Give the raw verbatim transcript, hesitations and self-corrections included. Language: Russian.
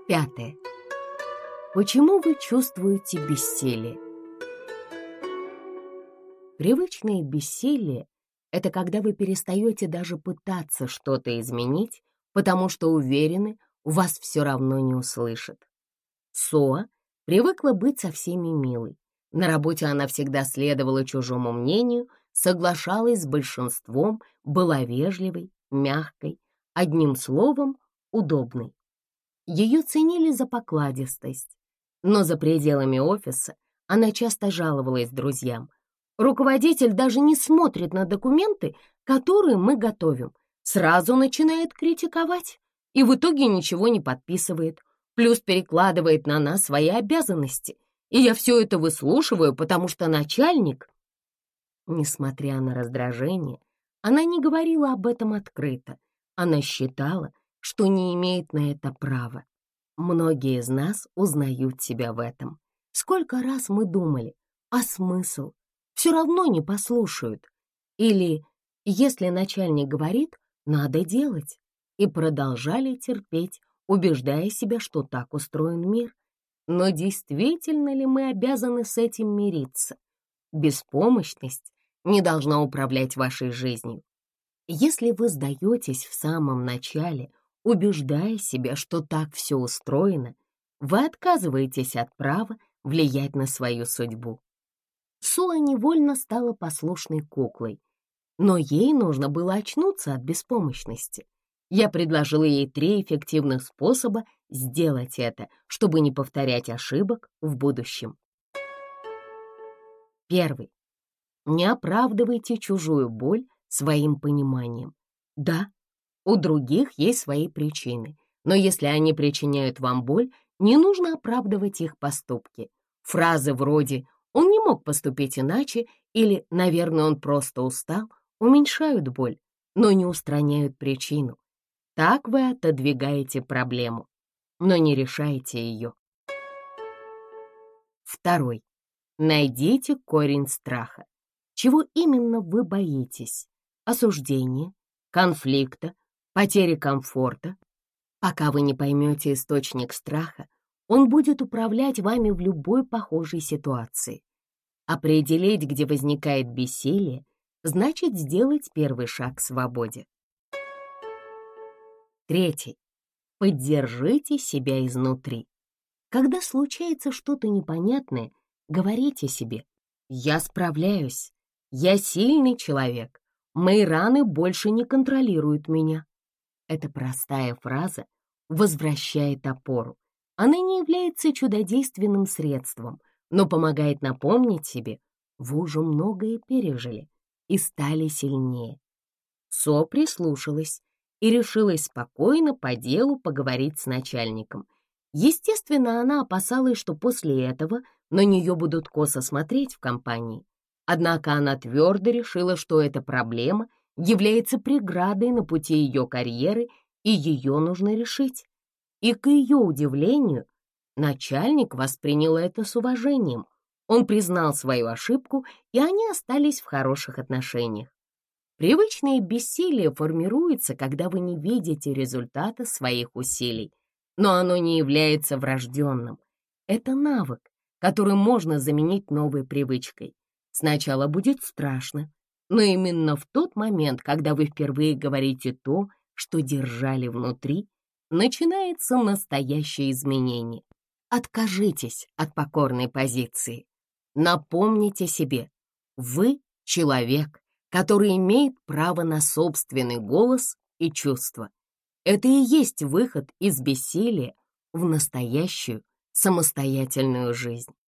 Пятое. Почему вы чувствуете бессилие? Привычное бессилие — это когда вы перестаете даже пытаться что-то изменить, потому что уверены, вас все равно не услышат. Соа привыкла быть со всеми милой. На работе она всегда следовала чужому мнению, соглашалась с большинством, была вежливой, мягкой, одним словом, удобной. Ее ценили за покладистость, но за пределами офиса она часто жаловалась друзьям. Руководитель даже не смотрит на документы, которые мы готовим, сразу начинает критиковать и в итоге ничего не подписывает, плюс перекладывает на нас свои обязанности. И я все это выслушиваю, потому что начальник... Несмотря на раздражение, она не говорила об этом открыто. Она считала, что не имеет на это права. Многие из нас узнают себя в этом. Сколько раз мы думали, а смысл? Все равно не послушают. Или, если начальник говорит, надо делать. И продолжали терпеть, убеждая себя, что так устроен мир. Но действительно ли мы обязаны с этим мириться? Беспомощность не должна управлять вашей жизнью. Если вы сдаетесь в самом начале, убеждая себя, что так все устроено, вы отказываетесь от права влиять на свою судьбу. Соа невольно стала послушной куклой, но ей нужно было очнуться от беспомощности. Я предложила ей три эффективных способа сделать это, чтобы не повторять ошибок в будущем. Первый. Не оправдывайте чужую боль своим пониманием. Да, у других есть свои причины, но если они причиняют вам боль, не нужно оправдывать их поступки. Фразы вроде «он не мог поступить иначе» или «наверное, он просто устал» уменьшают боль, но не устраняют причину. Так вы отодвигаете проблему, но не решаете ее. Второй. Найдите корень страха. Чего именно вы боитесь? Осуждения, конфликта, потери комфорта? Пока вы не поймете источник страха, он будет управлять вами в любой похожей ситуации. Определить, где возникает бессилие, значит сделать первый шаг к свободе. Третий. Поддержите себя изнутри. Когда случается что-то непонятное, говорите себе: «Я справляюсь, я сильный человек, мои раны больше не контролируют меня». Эта простая фраза возвращает опору. Она не является чудодейственным средством, но помогает напомнить себе: вы уже многое пережили и стали сильнее. Со прислушалась и решилась спокойно по делу поговорить с начальником. Естественно, она опасалась, что после этого на нее будут косо смотреть в компании. Однако она твердо решила, что эта проблема является преградой на пути ее карьеры, и ее нужно решить. И, к ее удивлению, начальник воспринял это с уважением. Он признал свою ошибку, и они остались в хороших отношениях. Привычное бессилие формируется, когда вы не видите результата своих усилий, но оно не является врожденным. Это навык, который можно заменить новой привычкой. Сначала будет страшно, но именно в тот момент, когда вы впервые говорите то, что держали внутри, начинается настоящее изменение. Откажитесь от покорной позиции. Напомните себе: вы человек, который имеет право на собственный голос и чувства. Это и есть выход из бессилия в настоящую самостоятельную жизнь.